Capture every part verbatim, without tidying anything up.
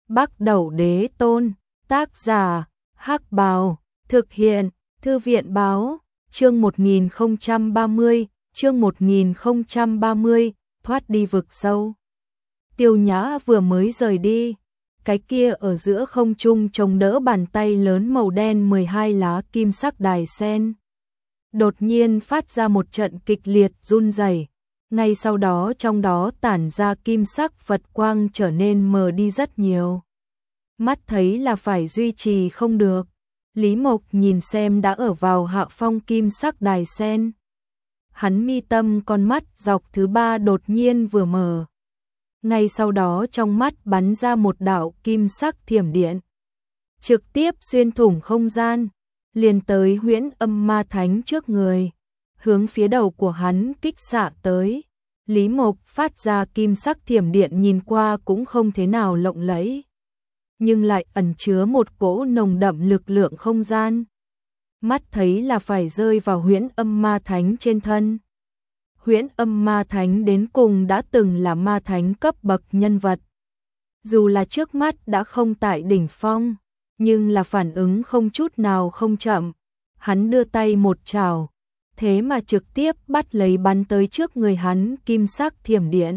Bắc Đẩu Đế Tôn, tác giả, Hắc Bào, thực hiện, Thư viện Báo, chương một nghìn không trăm ba mươi, chương một nghìn không trăm ba mươi, thoát đi vực sâu. Tiêu Nhã vừa mới rời đi, cái kia ở giữa không trung chống đỡ bàn tay lớn màu đen mười hai lá kim sắc đài sen. Đột nhiên phát ra một trận kịch liệt run rẩy, ngay sau đó trong đó tản ra kim sắc Phật quang trở nên mờ đi rất nhiều. Mắt thấy là phải duy trì không được, Lý Mộc nhìn xem đã ở vào hạ phong kim sắc đài sen. Hắn mi tâm con mắt dọc thứ ba đột nhiên vừa mở. Ngay sau đó trong mắt bắn ra một đạo kim sắc thiểm điện, trực tiếp xuyên thủng không gian, liền tới Huyễn Âm Ma Thánh trước người, hướng phía đầu của hắn kích xạ tới. Lý Mộc phát ra kim sắc thiểm điện nhìn qua cũng không thế nào lộng lẫy, nhưng lại ẩn chứa một cỗ nồng đậm lực lượng không gian. Mắt thấy là phải rơi vào Huyễn Âm Ma Thánh trên thân. Huyễn Âm Ma Thánh đến cùng đã từng là ma thánh cấp bậc nhân vật. Dù là trước mắt đã không tại đỉnh phong, nhưng là phản ứng không chút nào không chậm. Hắn đưa tay một chảo, thế mà trực tiếp bắt lấy bắn tới trước người hắn kim sắc thiểm điện.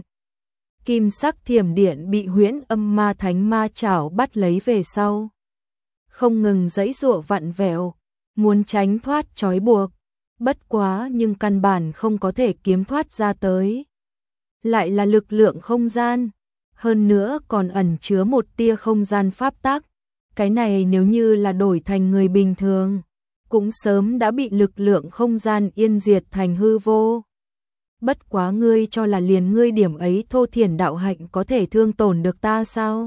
Kim sắc thiểm điện bị Huyễn Âm Ma Thánh ma chảo bắt lấy về sau, không ngừng giãy giụa vặn vẹo, muốn tránh thoát trói buộc. Bất quá nhưng căn bản không có thể kiếm thoát ra tới. Lại là lực lượng không gian, hơn nữa còn ẩn chứa một tia không gian pháp tắc. Cái này nếu như là đổi thành người bình thường, cũng sớm đã bị lực lượng không gian yên diệt thành hư vô. Bất quá ngươi cho là liền ngươi điểm ấy thô thiển đạo hạnh có thể thương tổn được ta sao?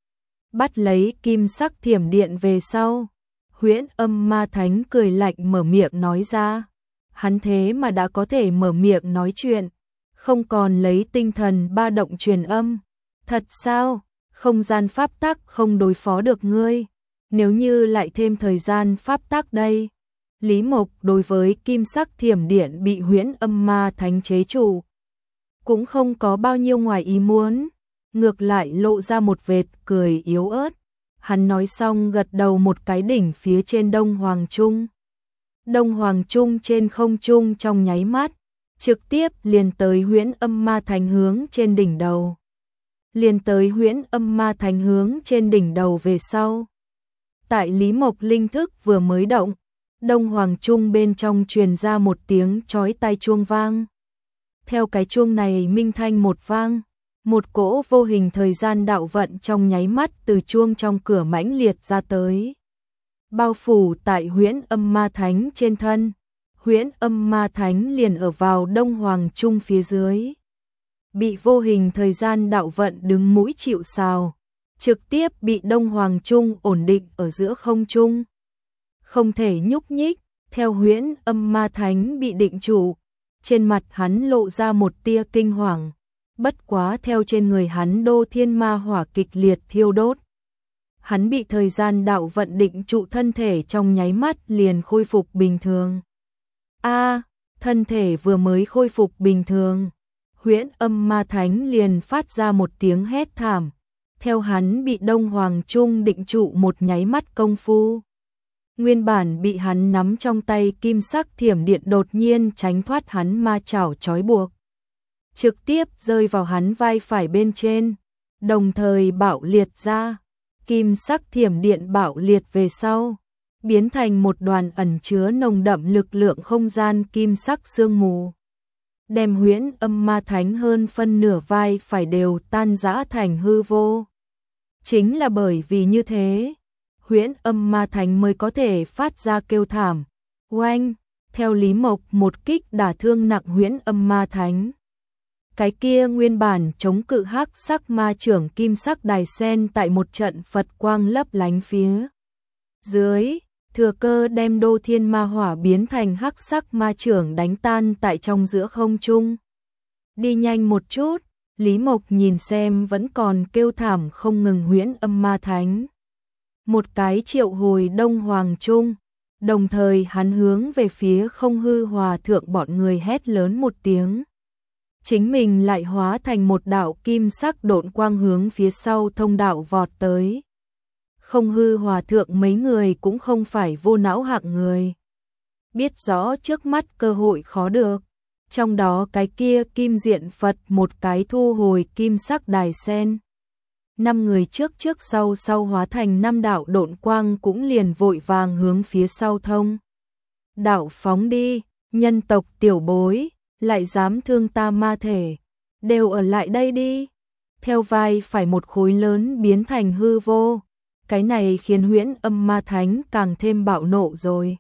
Bắt lấy kim sắc thiểm điện về sau, Huyễn Âm Ma Thánh cười lạnh mở miệng nói ra. Hắn thế mà đã có thể mở miệng nói chuyện, không còn lấy tinh thần ba động truyền âm. Thật sao? Không gian pháp tắc không đối phó được ngươi. Nếu như lại thêm thời gian pháp tắc đây. Lý Mộc đối với kim sắc thiểm điện bị Huyễn Âm Ma Thánh chế trụ, cũng không có bao nhiêu ngoài ý muốn, ngược lại lộ ra một vệt cười yếu ớt. Hắn nói xong gật đầu một cái đỉnh phía trên Đông Hoàng Trung. Đông Hoàng Trung trên không trung trong nháy mắt, trực tiếp liền tới Huyễn Âm Ma Thánh hướng trên đỉnh đầu. Liền tới Huyễn Âm Ma Thánh hướng trên đỉnh đầu về sau. Tại Lý Mộc linh thức vừa mới động, Đông Hoàng Trung bên trong truyền ra một tiếng chói tai chuông vang. Theo cái chuông này minh thanh một vang, một cỗ vô hình thời gian đạo vận trong nháy mắt từ chuông trong cửa mãnh liệt ra tới, bao phủ tại Huyễn Âm Ma Thánh trên thân. Huyễn Âm Ma Thánh liền ở vào Đông Hoàng Trung phía dưới, bị vô hình thời gian đạo vận đứng mũi chịu sào, trực tiếp bị Đông Hoàng Trung ổn định ở giữa không trung, không thể nhúc nhích. Theo Huyễn Âm Ma Thánh bị định trụ, trên mặt hắn lộ ra một tia kinh hoàng. Bất quá theo trên người hắn đô thiên ma hỏa kịch liệt thiêu đốt, hắn bị thời gian đạo vận định trụ thân thể trong nháy mắt liền khôi phục bình thường. A, thân thể vừa mới khôi phục bình thường, Huyễn Âm Ma Thánh liền phát ra một tiếng hét thảm. Theo hắn bị Đông Hoàng Trung định trụ một nháy mắt công phu, nguyên bản bị hắn nắm trong tay kim sắc thiểm điện đột nhiên tránh thoát hắn ma chảo trói buộc, trực tiếp rơi vào hắn vai phải bên trên, đồng thời bạo liệt ra. Kim sắc thiểm điện bạo liệt về sau, biến thành một đoàn ẩn chứa nồng đậm lực lượng không gian kim sắc sương mù, đem Huyễn Âm Ma Thánh hơn phân nửa vai phải đều tan rã thành hư vô. Chính là bởi vì như thế, Huyễn Âm Ma Thánh mới có thể phát ra kêu thảm. Oanh, theo Lý Mộc một kích đả thương nặng Huyễn Âm Ma Thánh. Cái kia nguyên bản chống cự hắc sắc ma trưởng kim sắc đài sen tại một trận Phật quang lấp lánh phía dưới, thừa cơ đem đô thiên ma hỏa biến thành hắc sắc ma trưởng đánh tan tại trong giữa không trung. Đi nhanh một chút, Lý Mộc nhìn xem vẫn còn kêu thảm không ngừng Huyễn Âm Ma Thánh. Một cái triệu hồi Đông Hoàng Trung, đồng thời hắn hướng về phía Không Hư Hòa Thượng bọn người hét lớn một tiếng. chính mình lại hóa thành một đạo kim sắc độn quang hướng phía sau thông đạo vọt tới. Không hư hòa thượng mấy người cũng không phải vô não hạng người. Biết rõ trước mắt cơ hội khó được. Trong đó cái kia kim diện Phật một cái thu hồi kim sắc đài sen. Năm người trước trước sau sau hóa thành năm đạo độn quang cũng liền vội vàng hướng phía sau thông. Đạo phóng đi, nhân tộc tiểu bối, lại dám thương ta ma thể, đều ở lại đây đi. Theo vai phải một khối lớn biến thành hư vô. Cái này khiến Huyễn Âm Ma Thánh càng thêm bạo nộ rồi.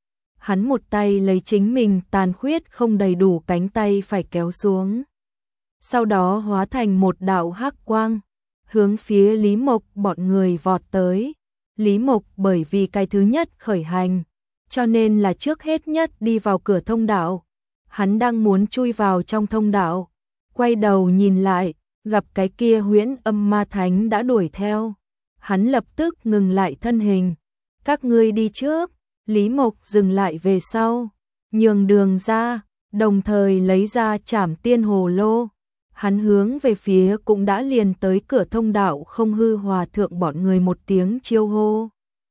Hắn một tay lấy chính mình tàn khuyết không đầy đủ cánh tay phải kéo xuống. Sau đó hóa thành một đạo hắc quang, hướng phía Lý Mộc bọn người vọt tới. Lý Mộc bởi vì cái thứ nhất khởi hành, cho nên là trước hết nhất đi vào cửa thông đạo. Hắn đang muốn chui vào trong thông đạo, quay đầu nhìn lại, gặp cái kia Huyễn Âm Ma Thánh đã đuổi theo. Hắn lập tức ngừng lại thân hình. Các ngươi đi trước. Lý Mộc dừng lại về sau, nhường đường ra, đồng thời lấy ra Trảm Tiên Hồ Lô. Hắn hướng về phía cũng đã liền tới cửa thông đạo không hư hòa thượng bọn người một tiếng chiêu hô.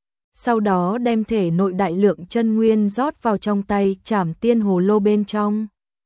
Sau đó đem thể nội đại lượng chân nguyên rót vào trong tay Trảm Tiên Hồ Lô bên trong.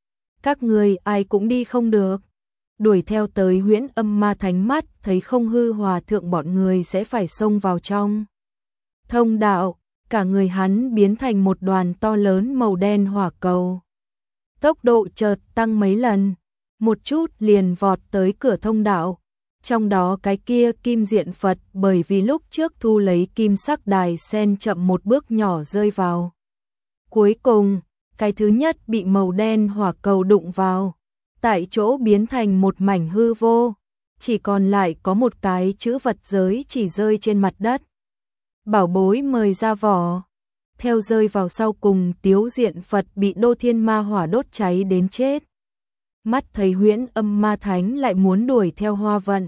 Các người ai cũng đi không được. Đuổi theo tới Huyễn Âm Ma Thánh mắt thấy không hư hòa thượng bọn người sẽ phải xông vào trong thông đạo. Cả người hắn biến thành một đoàn to lớn màu đen hỏa cầu. Tốc độ chợt tăng mấy lần, một chút liền vọt tới cửa thông đạo. Trong đó cái kia kim diện Phật bởi vì lúc trước thu lấy kim sắc đài sen chậm một bước nhỏ rơi vào. Cuối cùng, cái thứ nhất bị màu đen hỏa cầu đụng vào. Tại chỗ biến thành một mảnh hư vô, chỉ còn lại có một cái chữ vật giới chỉ rơi trên mặt đất. Bảo bối mời ra vỏ. Theo rơi vào sau cùng tiếu diện Phật bị Đô Thiên Ma Hỏa đốt cháy đến chết. Mắt thấy Huyễn Âm Ma Thánh lại muốn đuổi theo Hoa Vận.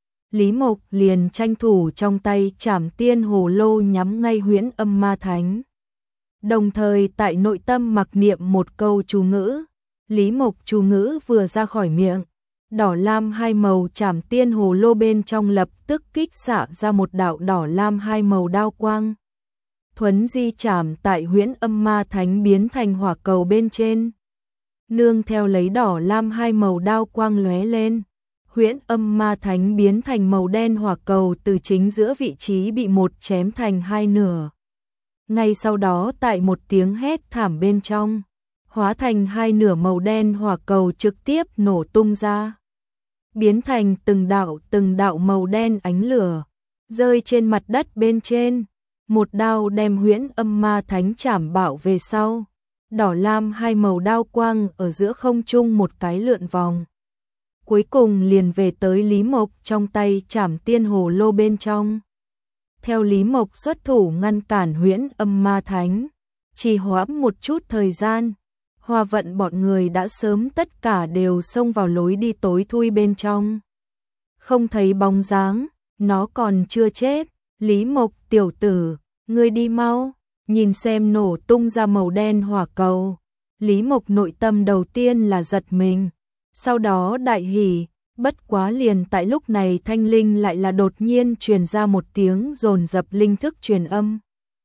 Lý Mộc liền tranh thủ trong tay Trảm Tiên Hồ Lô nhắm ngay Huyễn Âm Ma Thánh. Đồng thời tại nội tâm mặc niệm một câu chú ngữ. Lý Mộc chú ngữ vừa ra khỏi miệng. Đỏ lam hai màu Trảm Tiên Hồ Lô bên trong lập tức kích xạ ra một đạo đỏ lam hai màu đao quang. Thuấn di chạm tại Huyễn Âm Ma Thánh biến thành hỏa cầu bên trên. Nương theo lấy đỏ lam hai màu đao quang lóe lên. Huyễn Âm Ma Thánh biến thành màu đen hỏa cầu từ chính giữa vị trí bị một chém thành hai nửa. Ngay sau đó tại một tiếng hét thảm bên trong, hóa thành hai nửa màu đen hỏa cầu trực tiếp nổ tung ra. Biến thành từng đạo từng đạo màu đen ánh lửa, rơi trên mặt đất bên trên, một đao đem Huyễn Âm Ma Thánh chảm bạo về sau, đỏ lam hai màu đao quang ở giữa không trung một cái lượn vòng. Cuối cùng liền về tới Lý Mộc trong tay Trảm Tiên Hồ Lô bên trong. Theo Lý Mộc xuất thủ ngăn cản Huyễn Âm Ma Thánh, chỉ hoãn một chút thời gian. Hoa Vận bọn người đã sớm tất cả đều xông vào lối đi tối thui bên trong. Không thấy bóng dáng, nó còn chưa chết. Lý Mộc tiểu tử, ngươi đi mau, nhìn xem nổ tung ra màu đen hỏa cầu. Lý Mộc nội tâm đầu tiên là giật mình, sau đó đại hỉ, bất quá liền tại lúc này thanh linh lại là đột nhiên truyền ra một tiếng dồn dập linh thức truyền âm.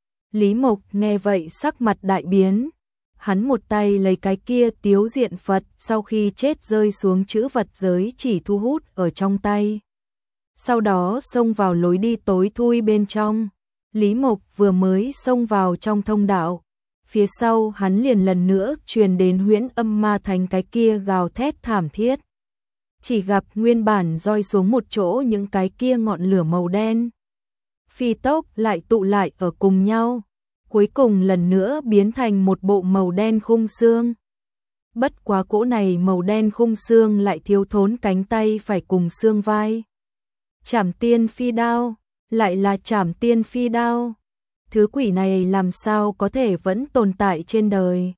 Lý Mộc nghe vậy sắc mặt đại biến. Hắn một tay lấy cái kia tiếu diện Phật sau khi chết rơi xuống chữ vật giới chỉ thu hút ở trong tay. Sau đó xông vào lối đi tối thui bên trong. Lý Mộc vừa mới xông vào trong thông đạo. Phía sau hắn liền lần nữa truyền đến Huyễn Âm Ma Thánh cái kia gào thét thảm thiết. Chỉ gặp nguyên bản roi xuống một chỗ những cái kia ngọn lửa màu đen. Phi tốc lại tụ lại ở cùng nhau. Cuối cùng lần nữa biến thành một bộ màu đen khung xương. Bất quá cỗ này màu đen khung xương lại thiếu thốn cánh tay phải cùng xương vai. Trảm Tiên Phi Đao, lại là Trảm Tiên Phi Đao. Thứ quỷ này làm sao có thể vẫn tồn tại trên đời.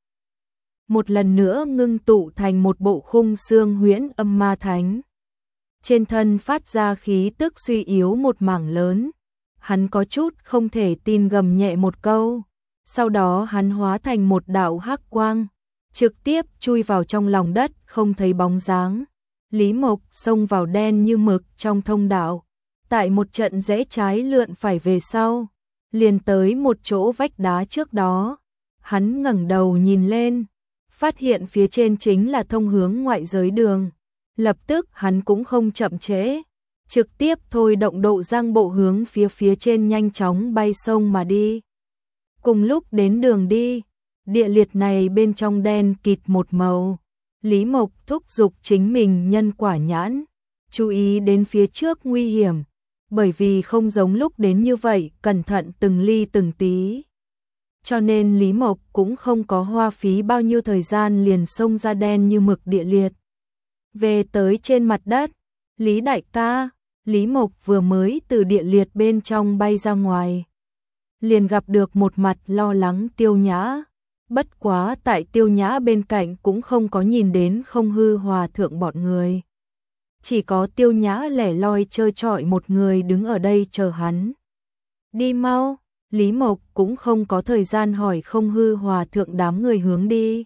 Một lần nữa ngưng tụ thành một bộ khung xương Huyễn Âm Ma Thánh. Trên thân phát ra khí tức suy yếu một mảng lớn. Hắn có chút không thể tin gầm nhẹ một câu. Sau đó hắn hóa thành một đạo hắc quang, trực tiếp chui vào trong lòng đất, không thấy bóng dáng. Lý Mộc xông vào đen như mực trong thông đạo, tại một trận rẽ trái lượn phải về sau, liền tới một chỗ vách đá trước đó. Hắn ngẩng đầu nhìn lên, phát hiện phía trên chính là thông hướng ngoại giới đường. Lập tức hắn cũng không chậm trễ, trực tiếp thôi động độ giang bộ hướng phía phía trên nhanh chóng bay sông mà đi. Cùng lúc đến đường đi, địa liệt này bên trong đen kịt một màu. Lý Mộc thúc giục chính mình nhân quả nhãn, chú ý đến phía trước nguy hiểm, bởi vì không giống lúc đến như vậy, cẩn thận từng ly từng tí. Cho nên Lý Mộc cũng không có hoa phí bao nhiêu thời gian liền xông ra đen như mực địa liệt. Về tới trên mặt đất, Lý đại ca, Lý Mộc vừa mới từ địa liệt bên trong bay ra ngoài, liền gặp được một mặt lo lắng Tiêu Nhã. Bất quá tại Tiêu Nhã bên cạnh cũng không có nhìn đến Không Hư Hòa thượng bọn người. Chỉ có Tiêu Nhã lẻ loi trơ trọi một người đứng ở đây chờ hắn. Đi mau, Lý Mộc cũng không có thời gian hỏi Không Hư Hòa thượng đám người hướng đi.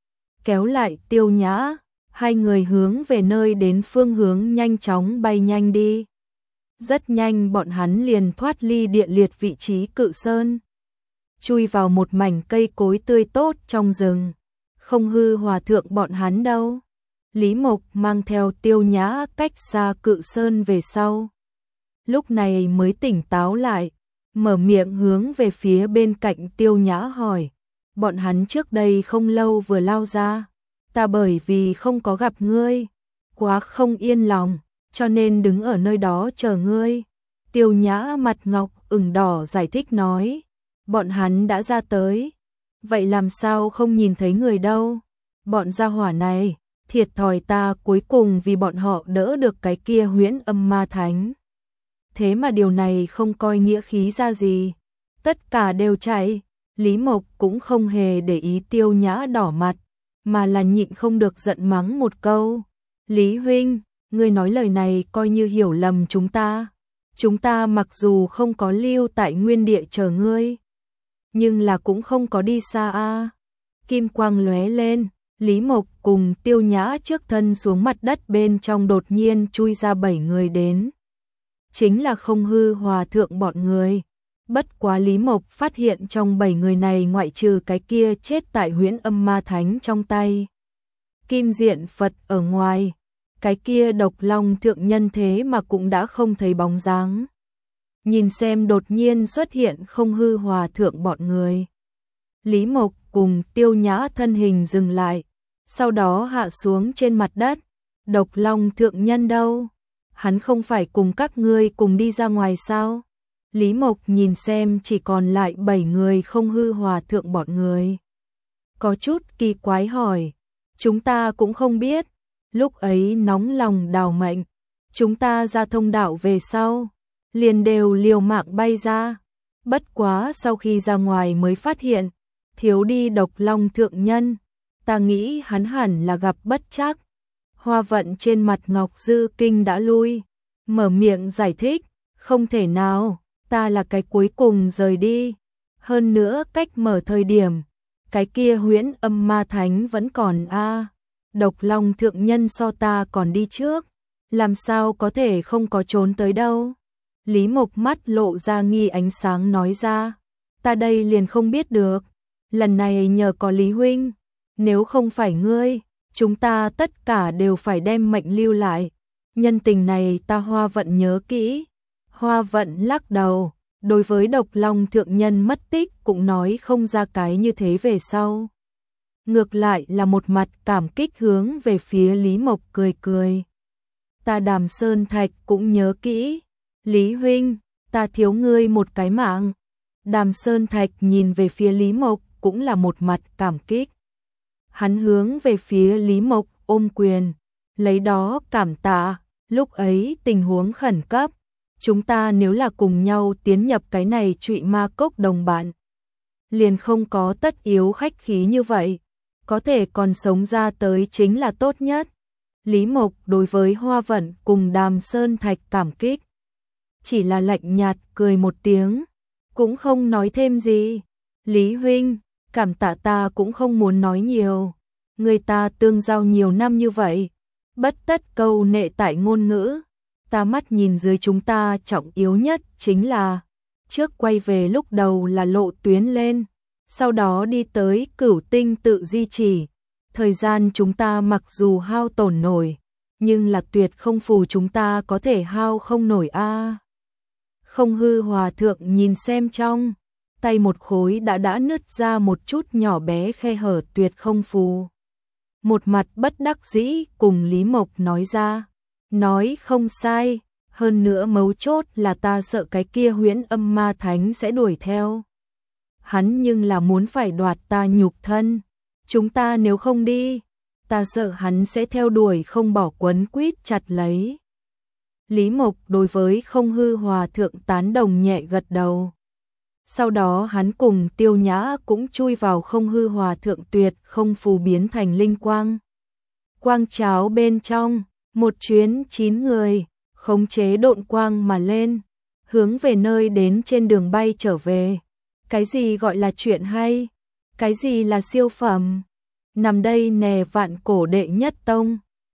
Kéo lại Tiêu Nhã, hai người hướng về nơi đến phương hướng nhanh chóng bay nhanh đi. Rất nhanh bọn hắn liền thoát ly địa liệt vị trí cự sơn, chui vào một mảnh cây cối tươi tốt trong rừng. Không Hư Hòa thượng bọn hắn đâu? Lý Mộc mang theo Tiêu Nhã cách xa cự sơn về sau. Lúc này mới tỉnh táo lại, mở miệng hướng về phía bên cạnh Tiêu Nhã hỏi. Bọn hắn trước đây không lâu vừa lao ra, ta bởi vì không có gặp ngươi, quá không yên lòng, cho nên đứng ở nơi đó chờ ngươi. Tiêu Nhã mặt ngọc ửng đỏ giải thích nói. Bọn hắn đã ra tới, vậy làm sao không nhìn thấy người đâu? Bọn gia hỏa này, thiệt thòi ta cuối cùng vì bọn họ đỡ được cái kia Huyễn Âm Ma Thánh. Thế mà điều này không coi nghĩa khí ra gì, tất cả đều chạy. Lý Mộc cũng không hề để ý Tiêu Nhã đỏ mặt, mà là nhịn không được giận mắng một câu. Lý huynh, ngươi nói lời này coi như hiểu lầm chúng ta. Chúng ta mặc dù không có lưu tại nguyên địa chờ ngươi, nhưng là cũng không có đi xa a. À. Kim quang lóe lên, Lý Mộc cùng Tiêu Nhã trước thân xuống mặt đất bên trong đột nhiên chui ra bảy người đến. Chính là Không Hư Hòa thượng bọn người. Bất quá Lý Mộc phát hiện trong bảy người này ngoại trừ cái kia chết tại Huyễn Âm Ma Thánh trong tay Kim Diện Phật ở ngoài, cái kia Độc Long thượng nhân thế mà cũng đã không thấy bóng dáng. Nhìn xem đột nhiên xuất hiện Không Hư Hòa thượng bọn người, Lý Mộc cùng Tiêu Nhã thân hình dừng lại, sau đó hạ xuống trên mặt đất. Độc Long thượng nhân đâu? Hắn không phải cùng các ngươi cùng đi ra ngoài sao? Lý Mộc nhìn xem chỉ còn lại bảy người Không Hư Hòa thượng bọn người, có chút kỳ quái hỏi. Chúng ta cũng không biết, lúc ấy nóng lòng đào mệnh, chúng ta ra thông đạo về sau, liền đều liều mạng bay ra. Bất quá sau khi ra ngoài mới phát hiện, thiếu đi Độc Long thượng nhân, ta nghĩ hắn hẳn là gặp bất trắc. Hoa Vận trên mặt Ngọc Dư Kinh đã lui, mở miệng giải thích, không thể nào, ta là cái cuối cùng rời đi. Hơn nữa cách mở thời điểm, cái kia Huyễn Âm Ma Thánh vẫn còn a. À. Độc Long thượng nhân so ta còn đi trước, làm sao có thể không có trốn tới đâu. Lý Mộc mắt lộ ra nghi ánh sáng nói ra, ta đây liền không biết được, lần này nhờ có Lý huynh, nếu không phải ngươi, chúng ta tất cả đều phải đem mệnh lưu lại. Nhân tình này ta Hoa Vận nhớ kỹ. Hoa Vận lắc đầu, đối với Độc Long thượng nhân mất tích cũng nói không ra cái như thế về sau. Ngược lại là một mặt cảm kích hướng về phía Lý Mộc cười cười. Ta Đàm Sơn Thạch cũng nhớ kỹ. Lý huynh, ta thiếu ngươi một cái mạng. Đàm Sơn Thạch nhìn về phía Lý Mộc cũng là một mặt cảm kích. Hắn hướng về phía Lý Mộc ôm quyền, lấy đó cảm tạ. Lúc ấy tình huống khẩn cấp, chúng ta nếu là cùng nhau tiến nhập cái này trụy ma cốc đồng bạn, liền không có tất yếu khách khí như vậy, có thể còn sống ra tới chính là tốt nhất. Lý Mộc đối với Hoa Vận cùng Đàm Sơn Thạch cảm kích, chỉ là lạnh nhạt cười một tiếng, cũng không nói thêm gì. Lý huynh, cảm tạ ta cũng không muốn nói nhiều, Người ta tương giao nhiều năm như vậy, bất tất câu nệ tại ngôn ngữ, ta mắt nhìn dưới chúng ta trọng yếu nhất chính là trước quay về lúc đầu là lộ tuyến lên, sau đó đi tới cửu tinh tự di chỉ. Thời gian chúng ta mặc dù hao tổn nổi, nhưng là tuyệt không phù chúng ta có thể hao không nổi a. À. Không hư hòa thượng nhìn xem trong tay một khối đã đã nứt ra một chút nhỏ bé khe hở tuyệt không phù. Một mặt bất đắc dĩ cùng Lý Mộc nói ra, nói không sai, hơn nữa mấu chốt là ta sợ cái kia huyễn âm ma thánh sẽ đuổi theo. Hắn nhưng là muốn phải đoạt ta nhục thân, chúng ta nếu không đi, ta sợ hắn sẽ theo đuổi không bỏ quấn quýt chặt lấy. Lý Mộc đối với không hư hòa thượng tán đồng nhẹ gật đầu. Sau đó hắn cùng Tiêu Nhã cũng chui vào không hư hòa thượng tuyệt không phù biến thành linh quang. Quang cháo bên trong, một chuyến chín người, khống chế độn quang mà lên, hướng về nơi đến trên đường bay trở về. Cái gì gọi là chuyện hay? Cái gì là siêu phẩm? Nằm đây nè vạn cổ đệ nhất tông.